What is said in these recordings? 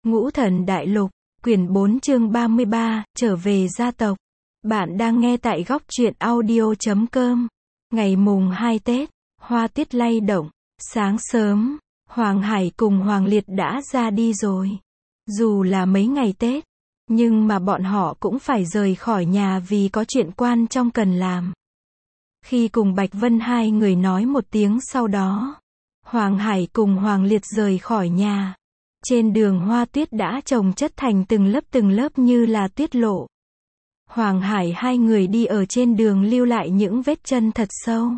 Ngũ Thần Đại Lục, quyển 4 chương 33, trở về gia tộc. Bạn đang nghe tại góc truyện audio.com. Ngày mùng 2 Tết, hoa tiết lay động. Sáng sớm, Hoàng Hải cùng Hoàng Liệt đã ra đi rồi. Dù là mấy ngày Tết, nhưng mà bọn họ cũng phải rời khỏi nhà vì có chuyện quan trọng cần làm. Khi cùng Bạch Vân hai người nói một tiếng sau đó, Hoàng Hải cùng Hoàng Liệt rời khỏi nhà. Trên đường hoa tuyết đã chồng chất thành từng lớp như là tuyết lộ. Hoàng Hải hai người đi ở trên đường lưu lại những vết chân thật sâu.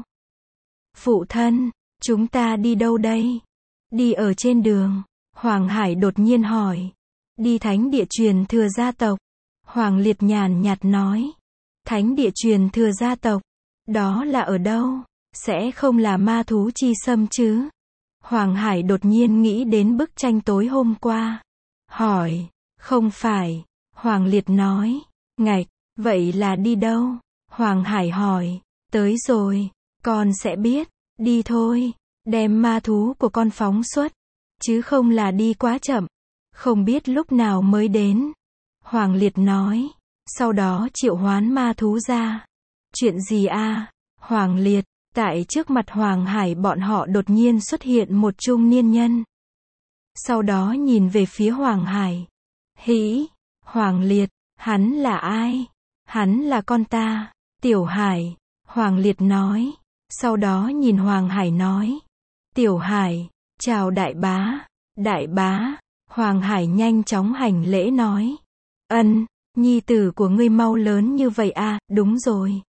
Phụ thân, chúng ta đi đâu đây? Đi ở trên đường, Hoàng Hải đột nhiên hỏi. Đi thánh địa truyền thừa gia tộc. Hoàng Liệt nhàn nhạt nói. Thánh địa truyền thừa gia tộc, đó là ở đâu? Sẽ không là ma thú chi xâm chứ? Hoàng Hải đột nhiên nghĩ đến bức tranh tối hôm qua. Hỏi, không phải. Hoàng Liệt nói, ngạch, vậy là đi đâu? Hoàng Hải hỏi, tới rồi, con sẽ biết, đi thôi, đem ma thú của con phóng xuất, chứ không là đi quá chậm, không biết lúc nào mới đến. Hoàng Liệt nói, sau đó triệu hoán ma thú ra. Chuyện gì a? Hoàng Liệt. Tại trước mặt Hoàng Hải bọn họ đột nhiên xuất hiện một trung niên nhân. Sau đó nhìn về phía Hoàng Hải. Hĩ, Hoàng Liệt, hắn là ai? Hắn là con ta, Tiểu Hải, Hoàng Liệt nói. Sau đó nhìn Hoàng Hải nói. Tiểu Hải, chào đại bá. Đại bá, Hoàng Hải nhanh chóng hành lễ nói. Ân, nhi tử của ngươi mau lớn như vậy à, đúng rồi.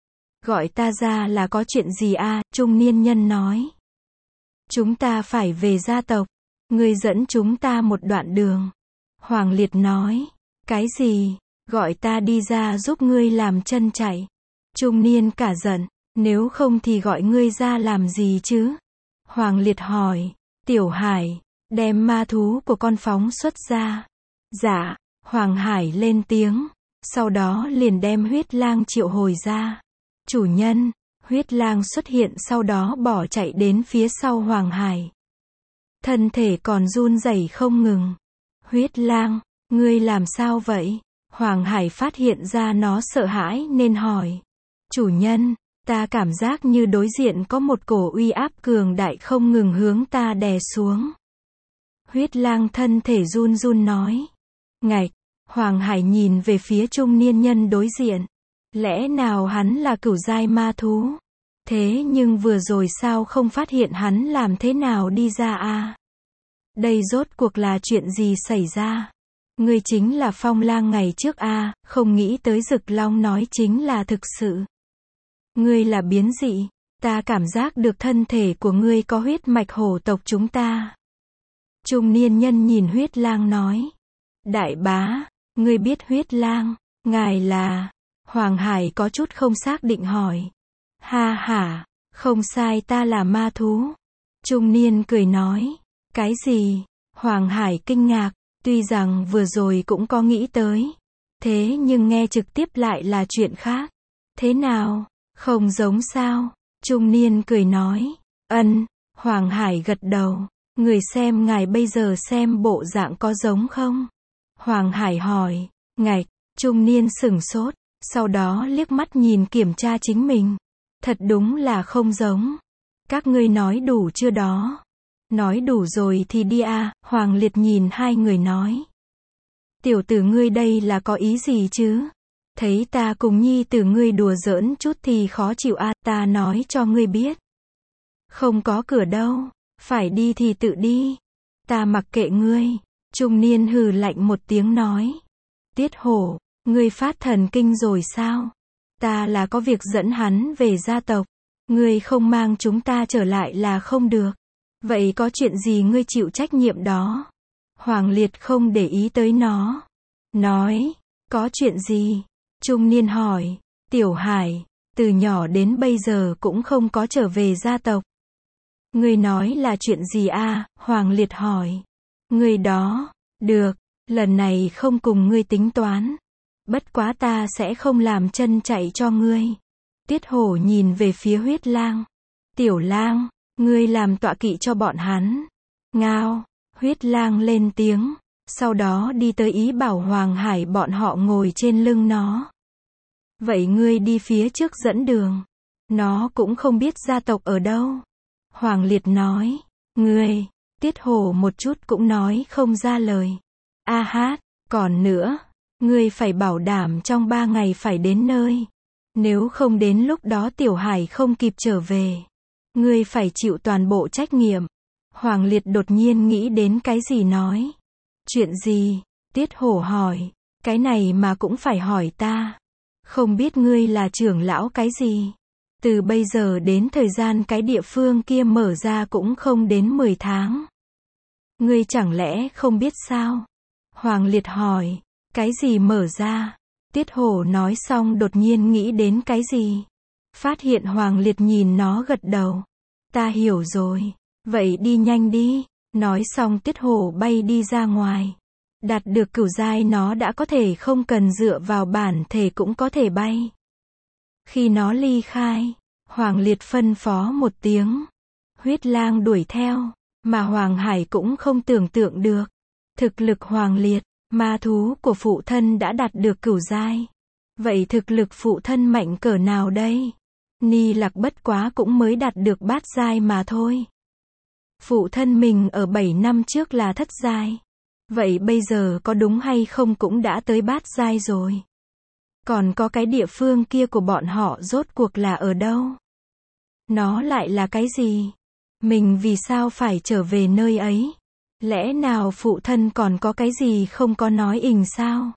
Gọi ta ra là có chuyện gì à, trung niên nhân nói. Chúng ta phải về gia tộc. Ngươi dẫn chúng ta một đoạn đường. Hoàng Liệt nói. Cái gì? Gọi ta đi ra giúp ngươi làm chân chạy. Trung niên cả giận. Nếu không thì gọi ngươi ra làm gì chứ? Hoàng Liệt hỏi. Tiểu Hải, đem ma thú của con phóng xuất ra. Dạ, Hoàng Hải lên tiếng. Sau đó liền đem huyết lang triệu hồi ra. Chủ nhân, huyết lang xuất hiện sau đó bỏ chạy đến phía sau Hoàng Hải. Thân thể còn run rẩy không ngừng. Huyết lang, ngươi làm sao vậy? Hoàng Hải phát hiện ra nó sợ hãi nên hỏi. Chủ nhân, ta cảm giác như đối diện có một cổ uy áp cường đại không ngừng hướng ta đè xuống. Huyết lang thân thể run run nói. Ngạch, Hoàng Hải nhìn về phía trung niên nhân đối diện. Lẽ nào hắn là cửu giai ma thú? Thế nhưng vừa rồi sao không phát hiện hắn làm thế nào đi ra à? Đây rốt cuộc là chuyện gì xảy ra? Ngươi chính là Phong Lang ngày trước à, không nghĩ tới Dực Long nói chính là thực sự. Ngươi là biến dị, ta cảm giác được thân thể của ngươi có huyết mạch hổ tộc chúng ta. Trung niên nhân nhìn huyết lang nói. Đại bá, ngươi biết huyết lang, ngài là... Hoàng Hải có chút không xác định hỏi. Ha ha, không sai, ta là ma thú. Trung niên cười nói. Cái gì? Hoàng Hải kinh ngạc, tuy rằng vừa rồi cũng có nghĩ tới. Thế nhưng nghe trực tiếp lại là chuyện khác. Thế nào? Không giống sao? Trung niên cười nói. Ân, Hoàng Hải gật đầu. Người xem ngài bây giờ xem bộ dạng có giống không? Hoàng Hải hỏi. Ngạch, trung niên sửng sốt. Sau đó liếc mắt nhìn kiểm tra chính mình. Thật đúng là không giống. Các ngươi nói đủ chưa đó? Nói đủ rồi thì đi à, Hoàng Liệt nhìn hai người nói. Tiểu tử ngươi đây là có ý gì chứ? Thấy ta cùng nhi tử ngươi đùa giỡn chút thì khó chịu à, ta nói cho ngươi biết. Không có cửa đâu, phải đi thì tự đi. Ta mặc kệ ngươi. Trung niên hừ lạnh một tiếng nói. Tiết Hổ, ngươi phát thần kinh rồi sao? Ta là có việc dẫn hắn về gia tộc. Ngươi không mang chúng ta trở lại là không được. Vậy có chuyện gì ngươi chịu trách nhiệm đó? Hoàng Liệt không để ý tới nó. Nói, có chuyện gì? Trung niên hỏi. Tiểu Hải, từ nhỏ đến bây giờ cũng không có trở về gia tộc. Ngươi nói là chuyện gì à? Hoàng Liệt hỏi. Ngươi đó, được, lần này không cùng ngươi tính toán. Bất quá ta sẽ không làm chân chạy cho ngươi. Tiết Hổ nhìn về phía huyết lang. Tiểu lang, ngươi làm tọa kỵ cho bọn hắn. Ngao, huyết lang lên tiếng. Sau đó đi tới ý bảo Hoàng Hải bọn họ ngồi trên lưng nó. Vậy ngươi đi phía trước dẫn đường. Nó cũng không biết gia tộc ở đâu. Hoàng Liệt nói. Ngươi, Tiết Hổ một chút cũng nói không ra lời. A hát, còn nữa, ngươi phải bảo đảm trong 3 ngày phải đến nơi. Nếu không đến lúc đó Tiểu Hải không kịp trở về. Ngươi phải chịu toàn bộ trách nhiệm. Hoàng Liệt đột nhiên nghĩ đến cái gì nói. Chuyện gì? Tiết Hổ hỏi. Cái này mà cũng phải hỏi ta. Không biết ngươi là trưởng lão cái gì? Từ bây giờ đến thời gian cái địa phương kia mở ra cũng không đến 10 tháng. Ngươi chẳng lẽ không biết sao? Hoàng Liệt hỏi. Cái gì mở ra? Tiết Hổ nói xong đột nhiên nghĩ đến cái gì? Phát hiện Hoàng Liệt nhìn nó gật đầu. Ta hiểu rồi. Vậy đi nhanh đi. Nói xong Tiết Hổ bay đi ra ngoài. Đạt được cửu giai nó đã có thể không cần dựa vào bản thể cũng có thể bay. Khi nó ly khai, Hoàng Liệt phân phó một tiếng. Huyết lang đuổi theo, mà Hoàng Hải cũng không tưởng tượng được. Thực lực Hoàng Liệt, ma thú của phụ thân đã đạt được cửu giai. Vậy thực lực phụ thân mạnh cỡ nào đây? Ni Lạc bất quá cũng mới đạt được bát giai mà thôi. Phụ thân mình ở 7 năm trước là thất giai. Vậy bây giờ có đúng hay không cũng đã tới bát giai rồi. Còn có cái địa phương kia của bọn họ rốt cuộc là ở đâu? Nó lại là cái gì? Mình vì sao phải trở về nơi ấy? Lẽ nào phụ thân còn có cái gì không có nói ình sao?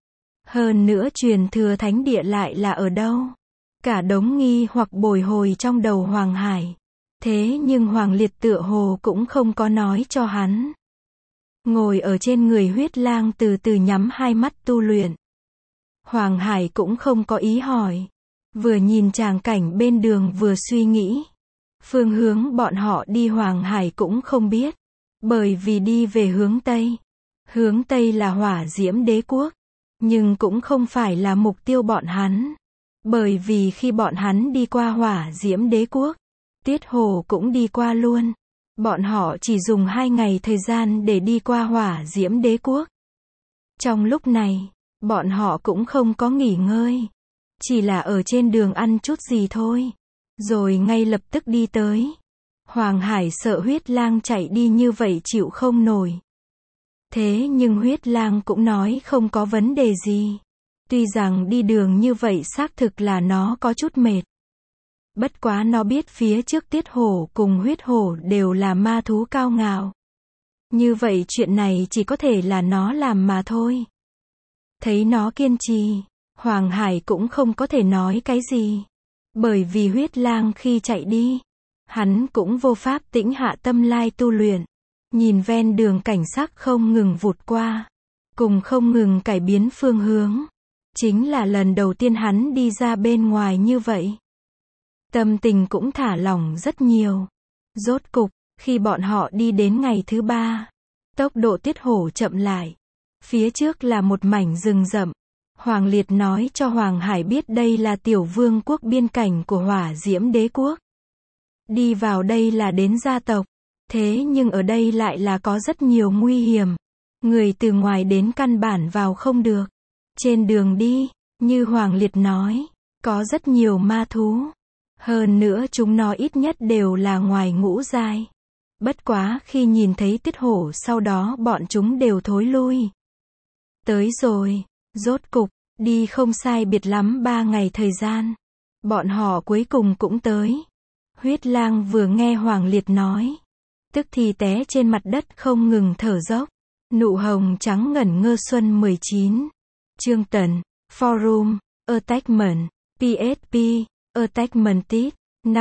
Hơn nữa truyền thừa thánh địa lại là ở đâu? Cả đống nghi hoặc bồi hồi trong đầu Hoàng Hải. Thế nhưng Hoàng Liệt tựa hồ cũng không có nói cho hắn. Ngồi ở trên người huyết lang từ từ nhắm hai mắt tu luyện. Hoàng Hải cũng không có ý hỏi. Vừa nhìn tràng cảnh bên đường vừa suy nghĩ. Phương hướng bọn họ đi Hoàng Hải cũng không biết. Bởi vì đi về hướng Tây. Hướng Tây là Hỏa Diễm Đế Quốc. Nhưng cũng không phải là mục tiêu bọn hắn. Bởi vì khi bọn hắn đi qua Hỏa Diễm Đế Quốc, Tiết Hổ cũng đi qua luôn. Bọn họ chỉ dùng 2 ngày thời gian để đi qua Hỏa Diễm Đế Quốc. Trong lúc này, bọn họ cũng không có nghỉ ngơi. Chỉ là ở trên đường ăn chút gì thôi. Rồi ngay lập tức đi tới. Hoàng Hải sợ huyết lang chạy đi như vậy chịu không nổi. Thế nhưng huyết lang cũng nói không có vấn đề gì. Tuy rằng đi đường như vậy xác thực là nó có chút mệt. Bất quá nó biết phía trước Tiết Hổ cùng huyết hổ đều là ma thú cao ngạo. Như vậy chuyện này chỉ có thể là nó làm mà thôi. Thấy nó kiên trì, Hoàng Hải cũng không có thể nói cái gì. Bởi vì huyết lang khi chạy đi, hắn cũng vô pháp tĩnh hạ tâm lai tu luyện. Nhìn ven đường cảnh sắc không ngừng vụt qua, cùng không ngừng cải biến phương hướng. Chính là lần đầu tiên hắn đi ra bên ngoài như vậy. Tâm tình cũng thả lỏng rất nhiều. Rốt cục, khi bọn họ đi đến ngày thứ 3, tốc độ Tiết Hổ chậm lại. Phía trước là một mảnh rừng rậm. Hoàng Liệt nói cho Hoàng Hải biết đây là tiểu vương quốc biên cảnh của Hỏa Diễm Đế Quốc. Đi vào đây là đến gia tộc. Thế nhưng ở đây lại là có rất nhiều nguy hiểm. Người từ ngoài đến căn bản vào không được. Trên đường đi, như Hoàng Liệt nói, có rất nhiều ma thú. Hơn nữa chúng nó ít nhất đều là ngoài ngũ giai. Bất quá khi nhìn thấy Tiết Hổ sau đó bọn chúng đều thối lui. Tới rồi, rốt cục, đi không sai biệt lắm 3 ngày thời gian. Bọn họ cuối cùng cũng tới. Huyết lang vừa nghe Hoàng Liệt nói, tức thì té trên mặt đất không ngừng thở dốc. Nụ hồng trắng ngẩn ngơ xuân 19. Chương Tần, Forum, Attachment, PSP, Attachmented,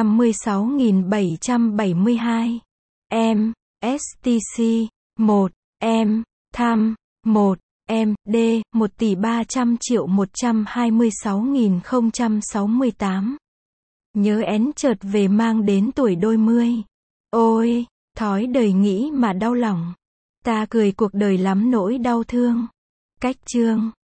56.772. M, STC, 1, M, Tham, 1, M, D, 1.300.126.068. Nhớ én chợt về mang đến tuổi đôi mươi. Ôi, thói đời nghĩ mà đau lòng. Ta cười cuộc đời lắm nỗi đau thương. Cách chương